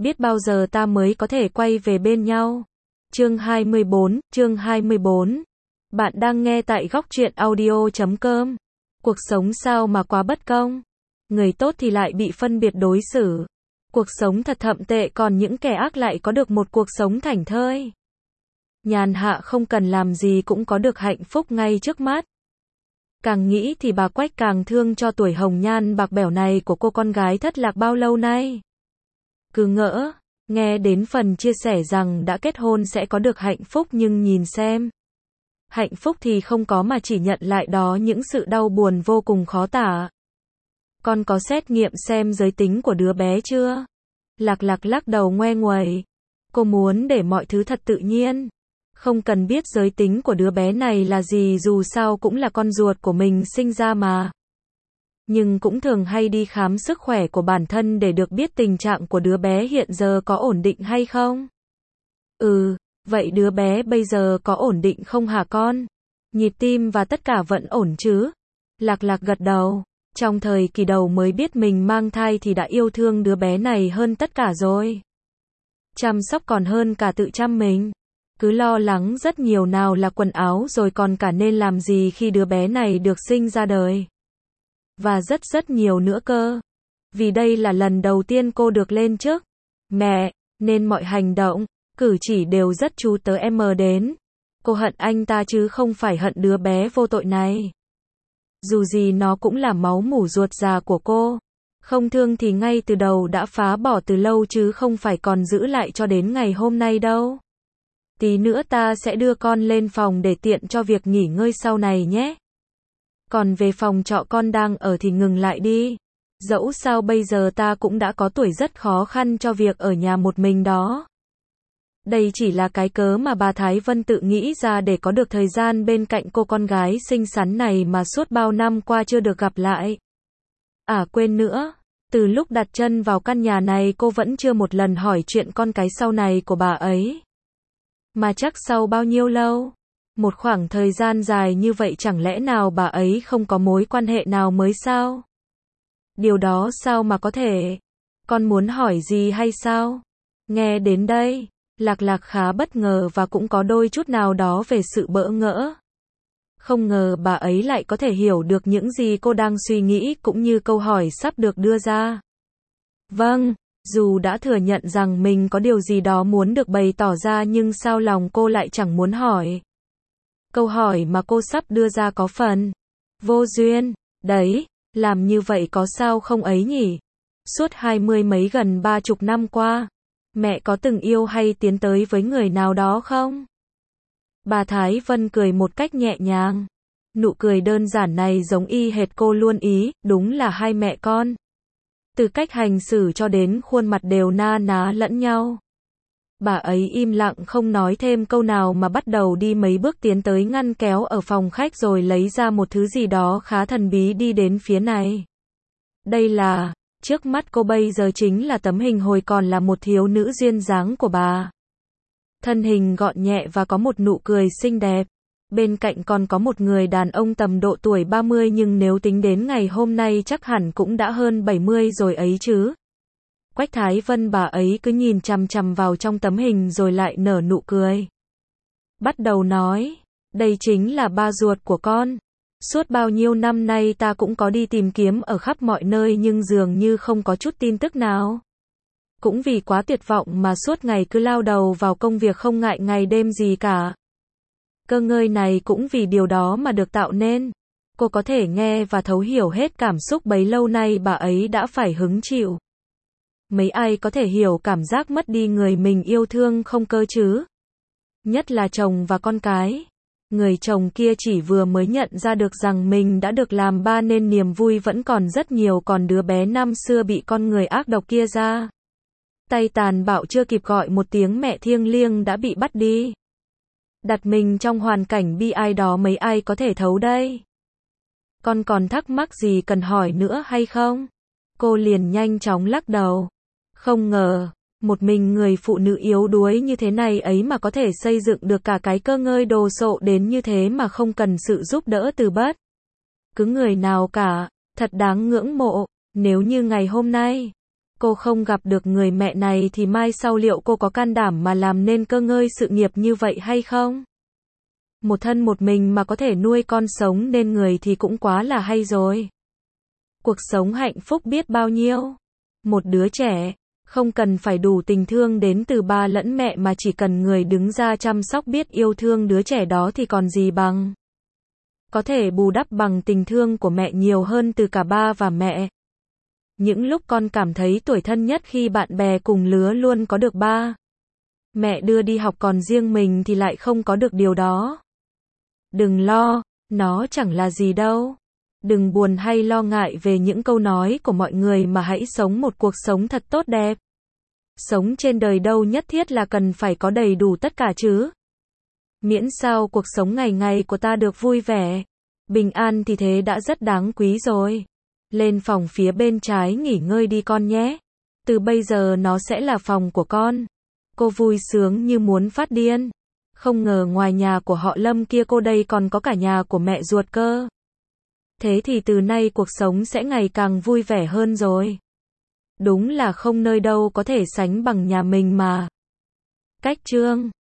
biết bao giờ ta mới có thể quay về bên nhau. Chương 24. Bạn đang nghe tại góc truyện audio.com. Cuộc sống sao mà quá bất công. Người tốt thì lại bị phân biệt đối xử. Cuộc sống thật thậm tệ, còn những kẻ ác lại có được một cuộc sống thảnh thơi. Nhàn hạ không cần làm gì cũng có được hạnh phúc ngay trước mắt. Càng nghĩ thì bà Quách càng thương cho tuổi hồng nhan bạc bẽo này của cô con gái thất lạc bao lâu nay. Cứ ngỡ, nghe đến phần chia sẻ rằng đã kết hôn sẽ có được hạnh phúc, nhưng nhìn xem. Hạnh phúc thì không có mà chỉ nhận lại đó những sự đau buồn vô cùng khó tả. Con có xét nghiệm xem giới tính của đứa bé chưa? Lạc Lạc lắc đầu ngoe nguẩy. Cô muốn để mọi thứ thật tự nhiên. Không cần biết giới tính của đứa bé này là gì, dù sao cũng là con ruột của mình sinh ra mà. Nhưng cũng thường hay đi khám sức khỏe của bản thân để được biết tình trạng của đứa bé hiện giờ có ổn định hay không. Vậy đứa bé bây giờ có ổn định không hả con? Nhịp tim và tất cả vẫn ổn chứ? Lạc Lạc gật đầu. Trong thời kỳ đầu mới biết mình mang thai thì đã yêu thương đứa bé này hơn tất cả rồi. Chăm sóc còn hơn cả tự chăm mình. Cứ lo lắng rất nhiều, nào là quần áo rồi còn cả nên làm gì khi đứa bé này được sinh ra đời. Và rất nhiều nữa cơ. Vì đây là lần đầu tiên cô được lên chức mẹ, nên mọi hành động, cử chỉ đều rất chú tới em đến. Cô hận anh ta chứ không phải hận đứa bé vô tội này. Dù gì nó cũng là máu mủ ruột già của cô. Không thương thì ngay từ đầu đã phá bỏ từ lâu chứ không phải còn giữ lại cho đến ngày hôm nay đâu. Tí nữa ta sẽ đưa con lên phòng để tiện cho việc nghỉ ngơi sau này nhé. Còn về phòng trọ con đang ở thì ngừng lại đi. Dẫu sao bây giờ ta cũng đã có tuổi, rất khó khăn cho việc ở nhà một mình đó. Đây chỉ là cái cớ mà bà Thái Vân tự nghĩ ra để có được thời gian bên cạnh cô con gái xinh xắn này mà suốt bao năm qua chưa được gặp lại. À quên nữa, từ lúc đặt chân vào căn nhà này cô vẫn chưa một lần hỏi chuyện con cái sau này của bà ấy. Mà chắc sau bao nhiêu lâu? Một khoảng thời gian dài như vậy chẳng lẽ nào bà ấy không có mối quan hệ nào mới sao? Điều đó sao mà có thể? Con muốn hỏi gì hay sao? Nghe đến đây, Lạc Lạc khá bất ngờ và cũng có đôi chút nào đó về sự bỡ ngỡ. Không ngờ bà ấy lại có thể hiểu được những gì cô đang suy nghĩ cũng như câu hỏi sắp được đưa ra. Vâng, dù đã thừa nhận rằng mình có điều gì đó muốn được bày tỏ ra nhưng sao lòng cô lại chẳng muốn hỏi. Câu hỏi mà cô sắp đưa ra có phần vô duyên, đấy, làm như vậy có sao không ấy nhỉ? Suốt 20 mấy gần 30 năm qua, mẹ có từng yêu hay tiến tới với người nào đó không? Bà Thái Vân cười một cách nhẹ nhàng. Nụ cười đơn giản này giống y hệt cô luôn ý, đúng là hai mẹ con. Từ cách hành xử cho đến khuôn mặt đều na ná lẫn nhau. Bà ấy im lặng không nói thêm câu nào mà bắt đầu đi mấy bước tiến tới ngăn kéo ở phòng khách rồi lấy ra một thứ gì đó khá thần bí đi đến phía này. Đây là, trước mắt cô bây giờ chính là tấm hình hồi còn là một thiếu nữ duyên dáng của bà. Thân hình gọn nhẹ và có một nụ cười xinh đẹp. Bên cạnh còn có một người đàn ông tầm độ tuổi 30 nhưng nếu tính đến ngày hôm nay chắc hẳn cũng đã hơn 70 rồi ấy chứ. Quách Thái Vân bà ấy cứ nhìn chằm chằm vào trong tấm hình rồi lại nở nụ cười. Bắt đầu nói, đây chính là ba ruột của con. Suốt bao nhiêu năm nay ta cũng có đi tìm kiếm ở khắp mọi nơi nhưng dường như không có chút tin tức nào. Cũng vì quá tuyệt vọng mà suốt ngày cứ lao đầu vào công việc không ngại ngày đêm gì cả. Cơ ngơi này cũng vì điều đó mà được tạo nên. Cô có thể nghe và thấu hiểu hết cảm xúc bấy lâu nay bà ấy đã phải hứng chịu. Mấy ai có thể hiểu cảm giác mất đi người mình yêu thương không cơ chứ? Nhất là chồng và con cái. Người chồng kia chỉ vừa mới nhận ra được rằng mình đã được làm ba nên niềm vui vẫn còn rất nhiều, còn đứa bé năm xưa bị con người ác độc kia ra tay tàn bạo chưa kịp gọi một tiếng mẹ thiêng liêng đã bị bắt đi. Đặt mình trong hoàn cảnh bi ai đó mấy ai có thể thấu đây? Con còn thắc mắc gì cần hỏi nữa hay không? Cô liền nhanh chóng lắc đầu. Không ngờ, một mình người phụ nữ yếu đuối như thế này ấy mà có thể xây dựng được cả cái cơ ngơi đồ sộ đến như thế mà không cần sự giúp đỡ từ bất cứ người nào cả, thật đáng ngưỡng mộ. Nếu như ngày hôm nay Cô không gặp được người mẹ này thì mai sau liệu cô có can đảm mà làm nên cơ ngơi sự nghiệp như vậy hay không? Một thân một mình mà có thể nuôi con sống nên người thì cũng quá là hay rồi. Cuộc sống hạnh phúc biết bao nhiêu. Một đứa trẻ, không cần phải đủ tình thương đến từ ba lẫn mẹ mà chỉ cần người đứng ra chăm sóc biết yêu thương đứa trẻ đó thì còn gì bằng. Có thể bù đắp bằng tình thương của mẹ nhiều hơn từ cả ba và mẹ. Những lúc con cảm thấy tủi thân nhất khi bạn bè cùng lứa luôn có được ba mẹ đưa đi học còn riêng mình thì lại không có được điều đó. Đừng lo, nó chẳng là gì đâu. Đừng buồn hay lo ngại về những câu nói của mọi người mà hãy sống một cuộc sống thật tốt đẹp. Sống trên đời đâu nhất thiết là cần phải có đầy đủ tất cả chứ. Miễn sao cuộc sống ngày ngày của ta được vui vẻ, bình an thì thế đã rất đáng quý rồi. Lên phòng phía bên trái nghỉ ngơi đi con nhé. Từ bây giờ nó sẽ là phòng của con. Cô vui sướng như muốn phát điên. Không ngờ ngoài nhà của họ Lâm kia cô đây còn có cả nhà của mẹ ruột cơ. Thế thì từ nay cuộc sống sẽ ngày càng vui vẻ hơn rồi. Đúng là không nơi đâu có thể sánh bằng nhà mình mà. Cách chương